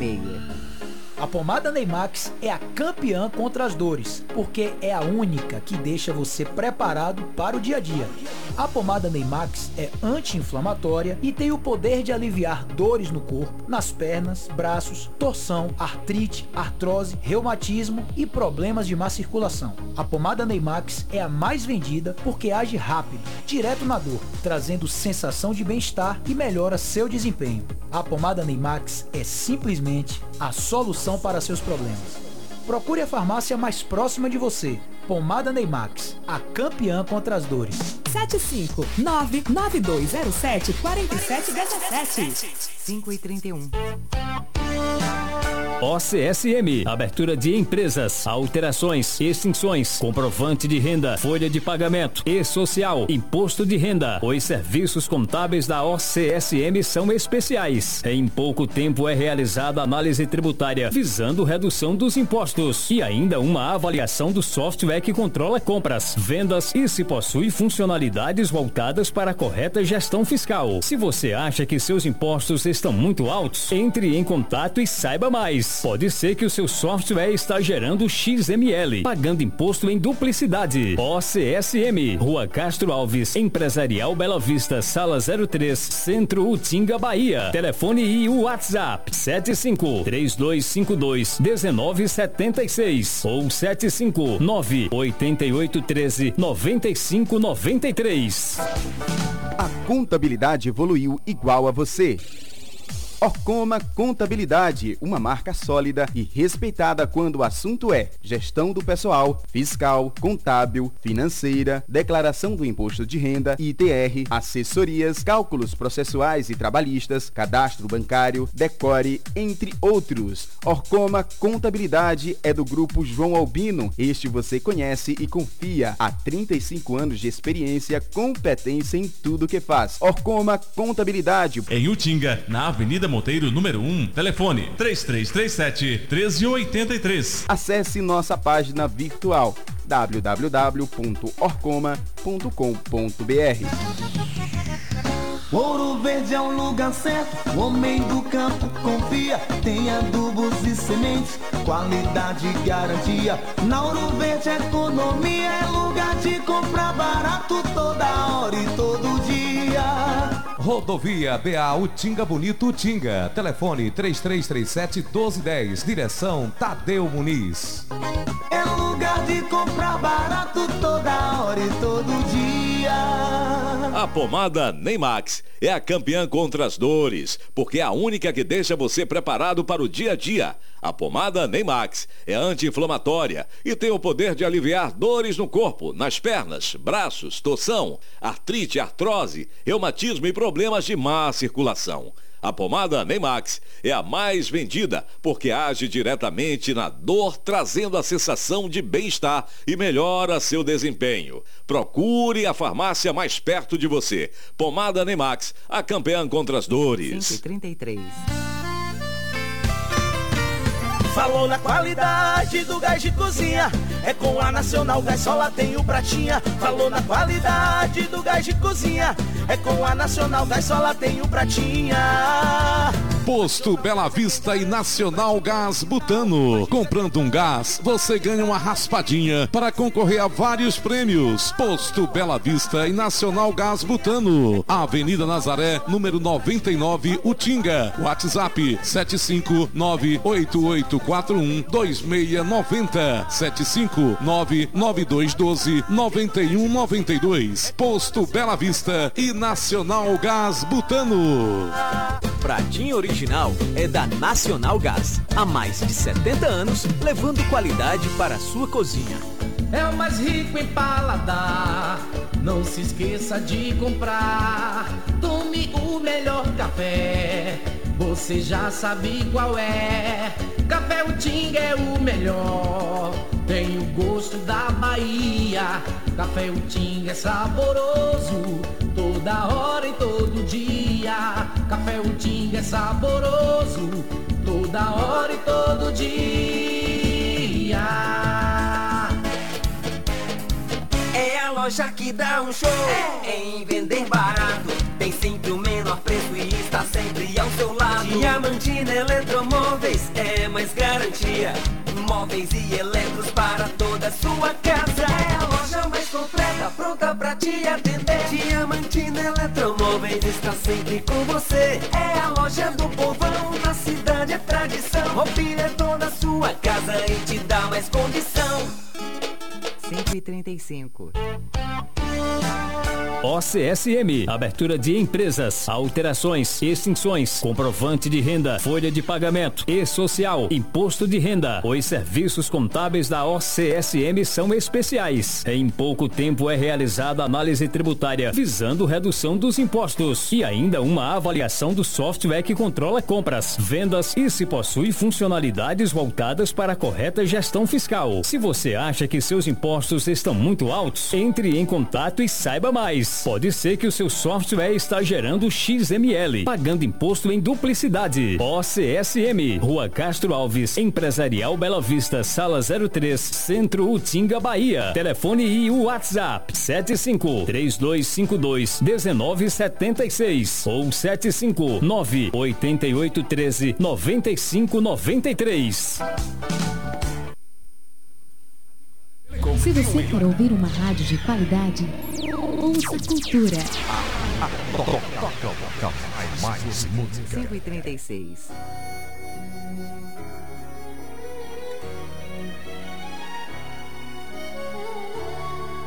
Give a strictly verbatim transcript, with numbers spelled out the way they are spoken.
meia. A pomada Neymax é a campeã contra as dores, porque é a única que deixa você preparado para o dia a dia. A pomada Neymax é anti-inflamatória e tem o poder de aliviar dores no corpo, nas pernas, braços, torção, artrite, artrose, reumatismo e problemas de má circulação. A pomada Neymax é a mais vendida porque age rápido, direto na dor, trazendo sensação de bem-estar e melhora seu desempenho. A pomada Neymax é simplesmente a solução para seus problemas. Procure a farmácia mais próxima de você. Pomada Neymax, a campeã contra as dores. sete cinco nove nove dois zero sete quatro sete um sete. cinco e trinta e um. O C S M, abertura de empresas, alterações, extinções, comprovante de renda, folha de pagamento e social, imposto de renda. Os serviços contábeis da O C S M são especiais. Em pouco tempo é realizada a análise tributária, visando redução dos impostos e ainda uma avaliação do software que controla compras, vendas e se possui funcionalidades voltadas para a correta gestão fiscal. Se você acha que seus impostos estão muito altos, entre em contato e saiba mais. Pode ser que o seu software está gerando X M L, pagando imposto em duplicidade. O C S M, Rua Castro Alves, Empresarial Bela Vista, Sala zero três, Centro Utinga, Bahia. Telefone e o WhatsApp sete cinco três dois cinco dois um nove sete seis ou sete cinco nove oito oito um três nove cinco nove três. A contabilidade evoluiu igual a você. Orcoma Contabilidade, uma marca sólida e respeitada quando o assunto é gestão do pessoal, fiscal, contábil, financeira, declaração do imposto de renda, I T R, assessorias, cálculos processuais e trabalhistas, cadastro bancário, decore, entre outros. Orcoma Contabilidade é do grupo João Albino. Este você conhece e confia. Há trinta e cinco anos de experiência, competência em tudo que faz. Orcoma Contabilidade. Em Utinga, na Avenida Monteiro, número um, telefone três três três sete, um três oito três. Acesse nossa página virtual w w w ponto orcoma ponto com ponto b r. Ouro Verde é o lugar certo, o homem do campo confia. Tem adubos e sementes, qualidade e garantia. Na Ouro Verde economia é lugar de comprar barato toda hora e todo dia. Rodovia B A Utinga Bonito Utinga. Telefone três três três sete, um dois um zero. Direção Tadeu Muniz. É lugar de comprar barato toda hora e todo dia. A pomada Neymax é a campeã contra as dores, porque é a única que deixa você preparado para o dia a dia. A pomada Neymax é anti-inflamatória e tem o poder de aliviar dores no corpo, nas pernas, braços, torção, artrite, artrose, reumatismo e problemas de má circulação. A pomada Neymax é a mais vendida porque age diretamente na dor, trazendo a sensação de bem-estar e melhora seu desempenho. Procure a farmácia mais perto de você. Pomada Neymax, a campeã contra as dores. cinco e trinta e três. Falou na qualidade do gás de cozinha, é com a Nacional Gás, só lá tem o pratinha. Falou na qualidade do gás de cozinha, é com a Nacional Gás, só lá tem o pratinha. Posto Bela Vista e Nacional Gás Butano. Comprando um gás, você ganha uma raspadinha para concorrer a vários prêmios. Posto Bela Vista e Nacional Gás Butano. Avenida Nazaré, número noventa e nove, Utinga. WhatsApp sete cinco nove oito oito quatro um dois seis nove zero sete cinco nove nove dois um dois nove um nove dois. Posto Bela Vista e Nacional Gás Butano. Pratinho original é da Nacional Gás. Há mais de setenta anos, levando qualidade para a sua cozinha. É o mais rico em paladar, não se esqueça de comprar. Tome o melhor café, você já sabe qual é. Café Utinga é o melhor, tem o gosto da Bahia. Café Utinga é saboroso, toda hora e todo dia. Café Utinga é saboroso, toda hora e todo dia. É a a loja que dá um show em vender barato. Tem sempre o menor preço e está sempre ao seu lado. Diamantina Eletromóveis é mais garantia. Móveis e eletros para toda a sua casa. É a loja mais completa, pronta pra te atender. Diamantina Eletromóveis está sempre com você. É a loja do povão, na cidade é tradição. Mobília toda a sua casa e te dá mais condição. cento e trinta e cinco. O C S M, abertura de empresas, alterações, extinções, comprovante de renda, folha de pagamento, e-social, imposto de renda. Os serviços contábeis da O C S M são especiais. Em pouco tempo é realizada análise tributária, visando redução dos impostos e ainda uma avaliação do software que controla compras, vendas e se possui funcionalidades voltadas para a correta gestão fiscal. Se você acha que seus impostos estão muito altos, entre em contato e saiba mais. Pode ser que o seu software está gerando X M L, pagando imposto em duplicidade. O C S M, Rua Castro Alves, Empresarial Bela Vista, Sala zero três, Centro Utinga, Bahia. Telefone e o WhatsApp sete cinco, três dois cinco dois, um nove sete seis ou sete cinco, nove oito oito um três, nove cinco nove três. Se você quer ouvir uma rádio de qualidade, ouça Cultura. cento e trinta e seis.